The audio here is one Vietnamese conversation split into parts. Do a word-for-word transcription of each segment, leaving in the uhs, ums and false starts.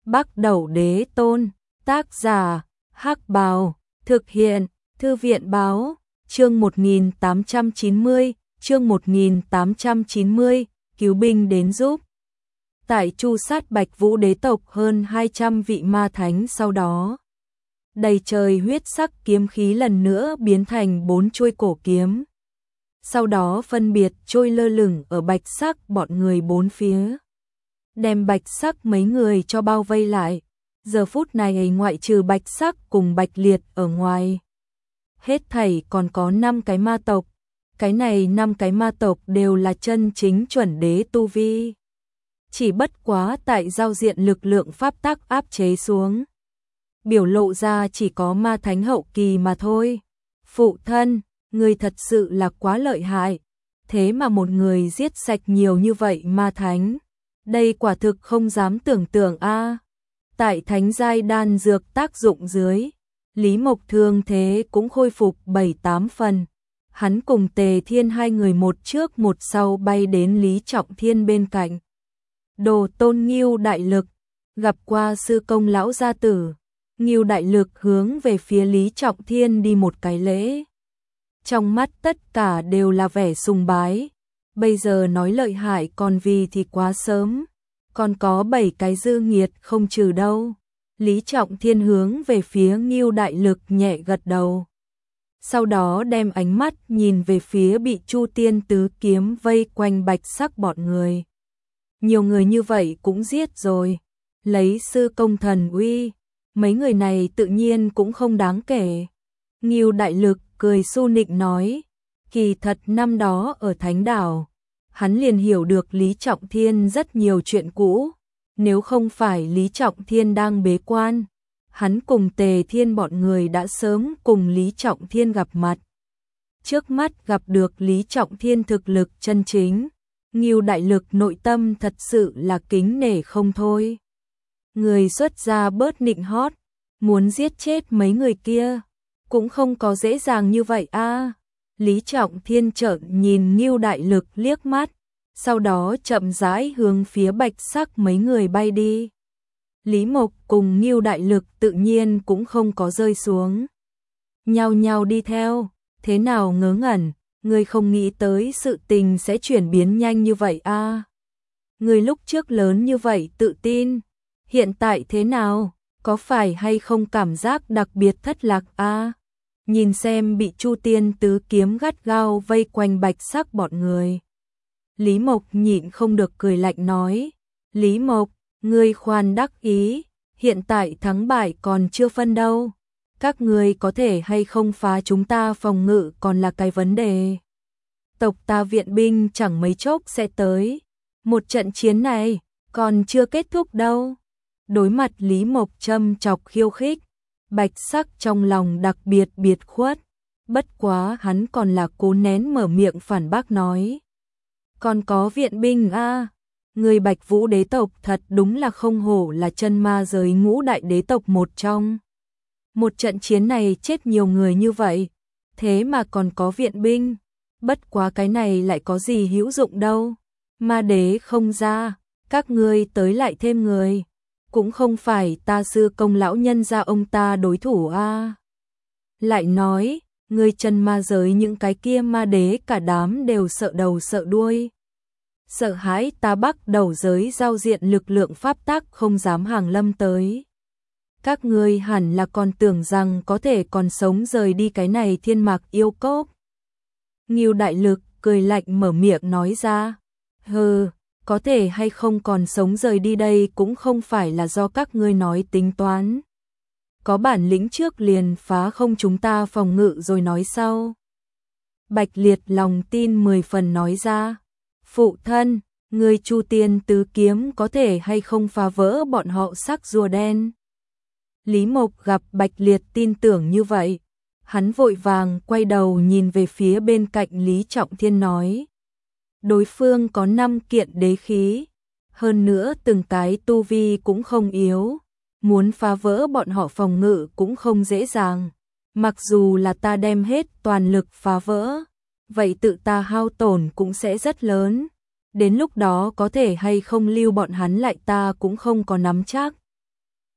Bắc Đẩu Đế Tôn, tác giả, Hắc Bào, thực hiện, Thư viện báo, chương một nghìn tám trăm chín mươi, chương một nghìn tám trăm chín mươi, cứu binh đến giúp. Tại Chu sát Bạch Vũ đế tộc hơn hai trăm vị ma thánh sau đó. Đầy trời huyết sắc kiếm khí lần nữa biến thành bốn chuôi cổ kiếm. Sau đó phân biệt trôi lơ lửng ở bạch sắc bọn người bốn phía. Đem bạch sắc mấy người cho bao vây lại. Giờ phút này ngoại trừ bạch sắc cùng bạch liệt ở ngoài. Hết thảy còn có năm cái ma tộc. Cái này năm cái ma tộc đều là chân chính chuẩn đế tu vi. Chỉ bất quá tại giao diện lực lượng pháp tắc áp chế xuống. Biểu lộ ra chỉ có ma thánh hậu kỳ mà thôi. Phụ thân, người thật sự là quá lợi hại. Thế mà một người giết sạch nhiều như vậy ma thánh. Đây quả thực không dám tưởng tượng a. Tại thánh giai đan dược tác dụng dưới, Lý Mộc thương thế cũng khôi phục bảy tám phần. Hắn cùng Tề Thiên hai người một trước một sau bay đến Lý Trọng Thiên bên cạnh. Đồ Tôn Ngưu đại lực, gặp qua sư công lão gia tử. Ngưu đại lực hướng về phía Lý Trọng Thiên đi một cái lễ. Trong mắt tất cả đều là vẻ sùng bái. Bây giờ nói lợi hại còn vì thì quá sớm. Còn có bảy cái dư nghiệt không trừ đâu. Lý Trọng Thiên hướng về phía Ngưu đại lực nhẹ gật đầu. Sau đó đem ánh mắt nhìn về phía bị Chu Tiên tứ kiếm vây quanh bạch sắc bọn người. Nhiều người như vậy cũng giết rồi. Lấy sư công thần uy, mấy người này tự nhiên cũng không đáng kể. Ngưu đại lực cười su nịnh nói, kỳ thật năm đó ở Thánh Đảo, hắn liền hiểu được Lý Trọng Thiên rất nhiều chuyện cũ. Nếu không phải Lý Trọng Thiên đang bế quan, hắn cùng Tề Thiên bọn người đã sớm cùng Lý Trọng Thiên gặp mặt. Trước mắt gặp được Lý Trọng Thiên thực lực chân chính, Ngưu đại lực nội tâm thật sự là kính nể không thôi. Người xuất gia bớt nịnh hót, muốn giết chết mấy người kia, cũng không có dễ dàng như vậy a. Lý Trọng Thiên trợn nhìn Ngưu đại lực liếc mắt, sau đó chậm rãi hướng phía bạch sắc mấy người bay đi. Lý Mộc cùng Ngưu đại lực tự nhiên cũng không có rơi xuống. Nhao nhao đi theo, thế nào ngớ ngẩn, người không nghĩ tới sự tình sẽ chuyển biến nhanh như vậy a. À? Người lúc trước lớn như vậy tự tin, hiện tại thế nào, có phải hay không cảm giác đặc biệt thất lạc a? À? Nhìn xem bị Chu Tiên tứ kiếm gắt gao vây quanh bạch sắc bọn người. Lý Mộc nhịn không được cười lạnh nói, Lý Mộc, ngươi khoan đắc ý, hiện tại thắng bại còn chưa phân đâu. Các ngươi có thể hay không phá chúng ta phòng ngự còn là cái vấn đề. Tộc ta viện binh chẳng mấy chốc sẽ tới. Một trận chiến này còn chưa kết thúc đâu. Đối mặt Lý Mộc châm chọc khiêu khích, bạch sắc trong lòng đặc biệt biệt khuất. Bất quá hắn còn là cố nén mở miệng phản bác nói. Còn có viện binh a, à, người Bạch Vũ đế tộc thật đúng là không hổ là chân ma giới ngũ đại đế tộc một trong. Một trận chiến này chết nhiều người như vậy, thế mà còn có viện binh. Bất quá cái này lại có gì hữu dụng đâu. Ma đế không ra, các ngươi tới lại thêm người. Cũng không phải ta sư công lão nhân gia ông ta đối thủ a. À. Lại nói, người chân ma giới những cái kia ma đế cả đám đều sợ đầu sợ đuôi. Sợ hãi ta Bắc đầu giới giao diện lực lượng pháp tắc không dám hàng lâm tới. Các ngươi hẳn là còn tưởng rằng có thể còn sống rời đi cái này thiên mạc yêu cốc. Ngưu đại lực cười lạnh mở miệng nói ra. Hừ, có thể hay không còn sống rời đi đây cũng không phải là do các ngươi nói tính toán. Có bản lĩnh trước liền phá không chúng ta phòng ngự rồi nói sau. Bạch liệt lòng tin mười phần nói ra. Phụ thân, người Chu Tiên tứ kiếm có thể hay không phá vỡ bọn họ sắc rùa đen. Lý Mộc gặp Bạch Liệt tin tưởng như vậy, hắn vội vàng quay đầu nhìn về phía bên cạnh Lý Trọng Thiên nói. Đối phương có năm kiện đế khí, hơn nữa từng cái tu vi cũng không yếu, muốn phá vỡ bọn họ phòng ngự cũng không dễ dàng. Mặc dù là ta đem hết toàn lực phá vỡ, vậy tự ta hao tổn cũng sẽ rất lớn. Đến lúc đó có thể hay không lưu bọn hắn lại ta cũng không có nắm chắc.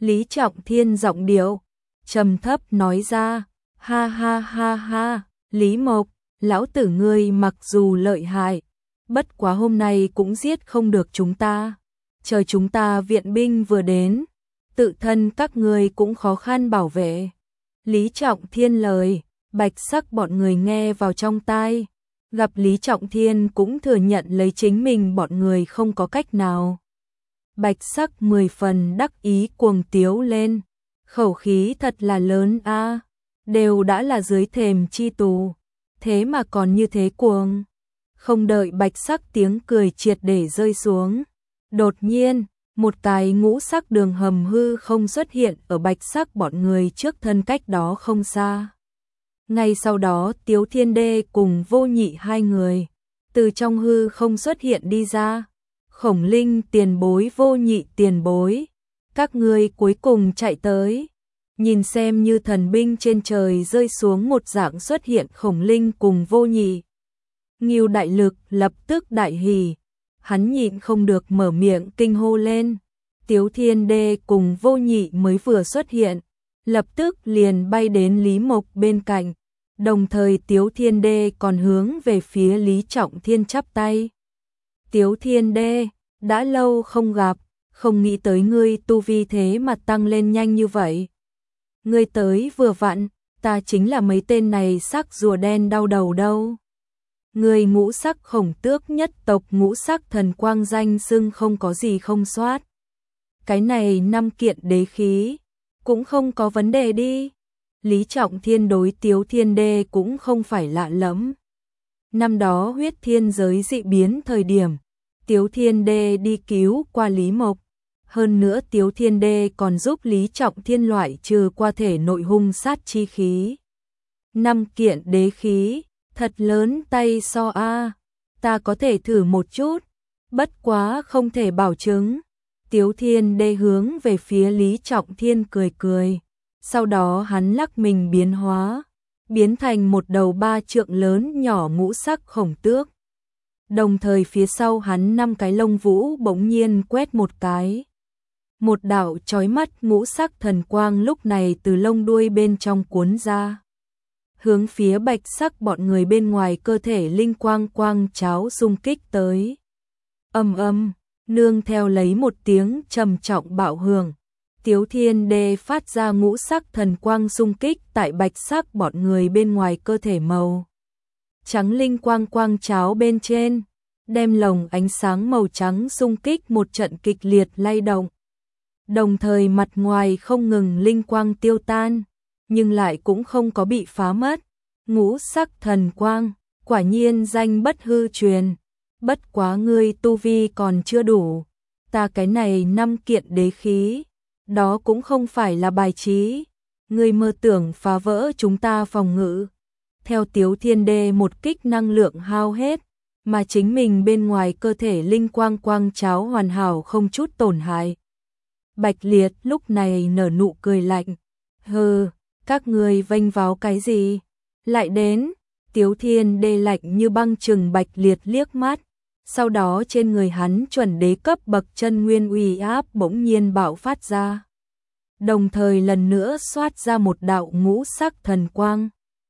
Lý Trọng Thiên giọng điệu trầm thấp nói ra, ha ha ha ha, Lý Mộc, lão tử ngươi mặc dù lợi hại, bất quá hôm nay cũng giết không được chúng ta. Chờ chúng ta viện binh vừa đến, tự thân các ngươi cũng khó khăn bảo vệ. Lý Trọng Thiên lời, Bạch Sắc bọn người nghe vào trong tai. Gặp Lý Trọng Thiên cũng thừa nhận lấy chính mình bọn người không có cách nào. Bạch Sắc mười phần đắc ý cuồng tiếu lên. Khẩu khí thật là lớn a, đều đã là dưới thềm chi tù, thế mà còn như thế cuồng. Không đợi Bạch Sắc tiếng cười triệt để rơi xuống, đột nhiên, một cái ngũ sắc đường hầm hư không xuất hiện ở Bạch Sắc bọn người trước thân cách đó không xa. Ngay sau đó Tiếu Thiên Đê cùng Vô Nhị hai người từ trong hư không xuất hiện đi ra. Khổng Linh tiền bối, Vô Nhị tiền bối, các ngươi cuối cùng chạy tới. Nhìn xem như thần binh trên trời rơi xuống một dạng xuất hiện Khổng Linh cùng Vô Nhị. Ngưu Đại Lực lập tức đại hỉ, hắn nhịn không được mở miệng kinh hô lên. Tiếu Thiên Đê cùng Vô Nhị mới vừa xuất hiện, lập tức liền bay đến Lý Mộc bên cạnh, đồng thời Tiếu Thiên Đê còn hướng về phía Lý Trọng Thiên chắp tay. Tiếu Thiên Đê, đã lâu không gặp, không nghĩ tới ngươi tu vi thế mà tăng lên nhanh như vậy. Ngươi tới vừa vặn, ta chính là mấy tên này sắc rùa đen đau đầu đâu. Người ngũ sắc Khổng Tước nhất tộc ngũ sắc thần quang danh xưng không có gì không soát. Cái này năm kiện đế khí, cũng không có vấn đề đi. Lý Trọng Thiên đối Tiếu Thiên Đê cũng không phải lạ lẫm. Năm đó huyết thiên giới dị biến thời điểm, Tiếu Thiên Đê đi cứu qua Lý Mộc. Hơn nữa Tiếu Thiên Đê còn giúp Lý Trọng Thiên loại trừ qua thể nội hung sát chi khí. Năm kiện đế khí, thật lớn tay so a, ta có thể thử một chút, bất quá không thể bảo chứng. Tiếu Thiên Đê hướng về phía Lý Trọng Thiên cười cười, sau đó hắn lắc mình biến hóa, biến thành một đầu ba trượng lớn nhỏ ngũ sắc khổng tước. Đồng thời phía sau hắn năm cái lông vũ bỗng nhiên quét một cái. Một đạo chói mắt ngũ sắc thần quang lúc này từ lông đuôi bên trong cuốn ra, hướng phía Bạch Sắc bọn người bên ngoài cơ thể linh quang quang cháo xung kích tới. Ầm ầm, nương theo lấy một tiếng trầm trọng bạo hưởng, Tiếu Thiên Đê phát ra ngũ sắc thần quang xung kích tại Bạch Sắc bọn người bên ngoài cơ thể màu trắng linh quang quang cháo bên trên, đem lồng ánh sáng màu trắng xung kích một trận kịch liệt lay động. Đồng thời mặt ngoài không ngừng linh quang tiêu tan, nhưng lại cũng không có bị phá mất. Ngũ sắc thần quang, quả nhiên danh bất hư truyền. Bất quá ngươi tu vi còn chưa đủ, ta cái này năm kiện đế khí, đó cũng không phải là bài trí. Ngươi mơ tưởng phá vỡ chúng ta phòng ngự. Theo Tiếu Thiên Đê một kích năng lượng hao hết, mà chính mình bên ngoài cơ thể linh quang quang cháo hoàn hảo không chút tổn hại. Bạch Liệt lúc này nở nụ cười lạnh, hừ, các ngươi vênh váo cái gì? Lại đến. Tiếu Thiên Đê lạnh như băng trừng Bạch Liệt liếc mắt, sau đó trên người hắn chuẩn đế cấp bậc chân nguyên uy áp bỗng nhiên bạo phát ra. Đồng thời lần nữa xoát ra một đạo ngũ sắc thần quang,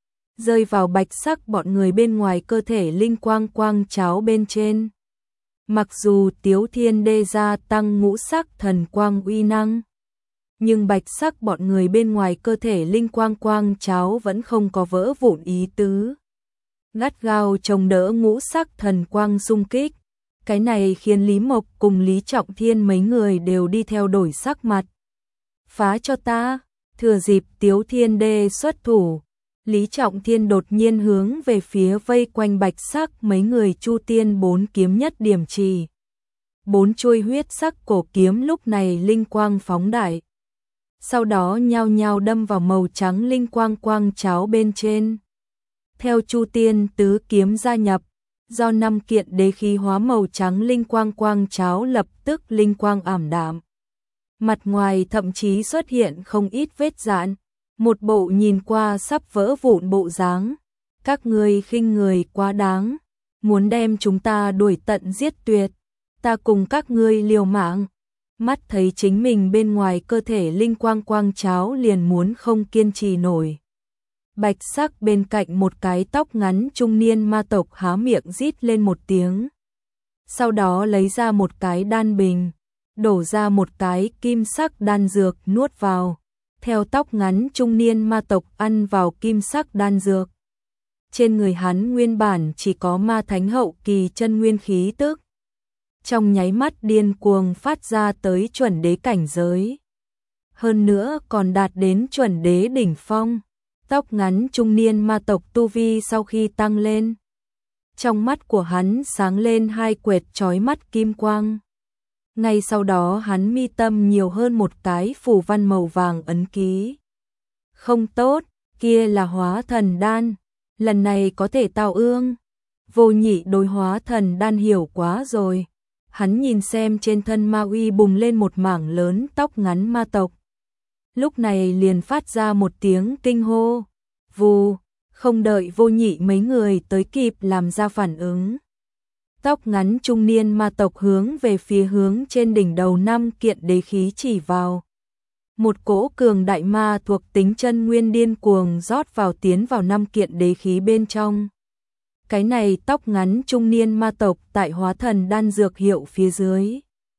rơi vào Bạch Sắc bọn người bên ngoài cơ thể linh quang quang cháo bên trên. Mặc dù Tiếu Thiên Đê gia tăng ngũ sắc thần quang uy năng, nhưng Bạch Sắc bọn người bên ngoài cơ thể linh quang quang cháo vẫn không có vỡ vụn ý tứ. Gắt gao chống đỡ ngũ sắc thần quang xung kích. Cái này khiến Lý Mộc cùng Lý Trọng Thiên mấy người đều đi theo đổi sắc mặt. Phá cho ta. Thừa dịp Tiếu Thiên Đê xuất thủ, Lý Trọng Thiên đột nhiên hướng về phía vây quanh Bạch Sắc mấy người Chu Tiên bốn kiếm nhất điểm trì. Bốn chuôi huyết sắc cổ kiếm lúc này linh quang phóng đại, sau đó nhao nhao đâm vào màu trắng linh quang quang cháo bên trên. Theo Chu Tiên tứ kiếm gia nhập, do năm kiện đế khí hóa màu trắng linh quang quang cháo lập tức linh quang ảm đạm. Mặt ngoài thậm chí xuất hiện không ít vết rạn, một bộ nhìn qua sắp vỡ vụn bộ dáng. Các ngươi khinh người quá đáng, muốn đem chúng ta đuổi tận giết tuyệt, ta cùng các ngươi liều mạng. Mắt thấy chính mình bên ngoài cơ thể linh quang quang cháo liền muốn không kiên trì nổi. Bạch sắc bên cạnh một cái tóc ngắn trung niên ma tộc há miệng rít lên một tiếng. Sau đó lấy ra một cái đan bình, đổ ra một cái kim sắc đan dược nuốt vào. Theo tóc ngắn trung niên ma tộc ăn vào kim sắc đan dược. Trên người hắn nguyên bản chỉ có ma thánh hậu kỳ chân nguyên khí tức. Trong nháy mắt điên cuồng phát ra tới chuẩn đế cảnh giới. Hơn nữa còn đạt đến chuẩn đế đỉnh phong. Tóc ngắn trung niên ma tộc tu vi sau khi tăng lên. Trong mắt của hắn sáng lên hai quệt chói mắt kim quang. Ngay sau đó hắn mi tâm nhiều hơn một cái phù văn màu vàng ấn ký. Không tốt, kia là hóa thần đan. Lần này có thể tạo ương. Vô Nhị đối hóa thần đan hiểu quá rồi. Hắn nhìn xem trên thân ma uy bùng lên một mảng lớn tóc ngắn ma tộc. Lúc này liền phát ra một tiếng kinh hô. Vù, không đợi Vô Nhị mấy người tới kịp làm ra phản ứng. Tóc ngắn trung niên ma tộc hướng về phía hướng trên đỉnh đầu năm kiện đế khí chỉ vào. Một cỗ cường đại ma thuộc tính chân nguyên điên cuồng rót vào tiến vào năm kiện đế khí bên trong. Cái này tóc ngắn trung niên ma tộc tại hóa thần đan dược hiệu phía dưới.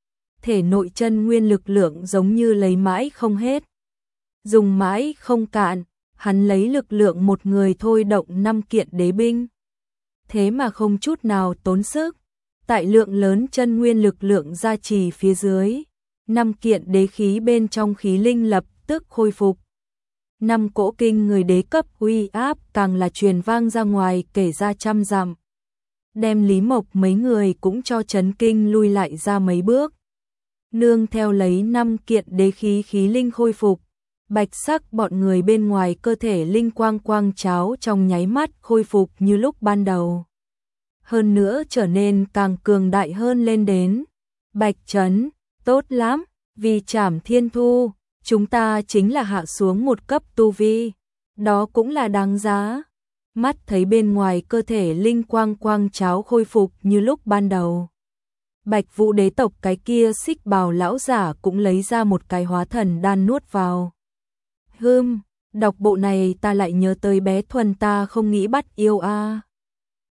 Thể nội chân nguyên lực lượng giống như lấy mãi không hết. Dùng mãi không cạn, hắn lấy lực lượng một người thôi động năm kiện đế binh. Thế mà không chút nào tốn sức. Tại lượng lớn chân nguyên lực lượng gia trì phía dưới, năm kiện đế khí bên trong khí linh lập tức khôi phục. Năm cỗ kinh người đế cấp uy áp càng là truyền vang ra ngoài kể ra trăm dặm. Đem Lý Mộc mấy người cũng cho chấn kinh lui lại ra mấy bước. Nương theo lấy năm kiện đế khí khí linh khôi phục, bạch sắc bọn người bên ngoài cơ thể linh quang quang cháo trong nháy mắt khôi phục như lúc ban đầu. Hơn nữa trở nên càng cường đại hơn lên đến. Bạch Trấn, tốt lắm, vì Trảm Thiên Thu, chúng ta chính là hạ xuống một cấp tu vi, đó cũng là đáng giá. Mắt thấy bên ngoài cơ thể linh quang quang cháo khôi phục như lúc ban đầu. Bạch Vũ đế tộc cái kia xích bào lão giả cũng lấy ra một cái hóa thần đan nuốt vào. Hừm, đọc bộ này ta lại nhớ tới bé Thuần ta không nghĩ bắt yêu a.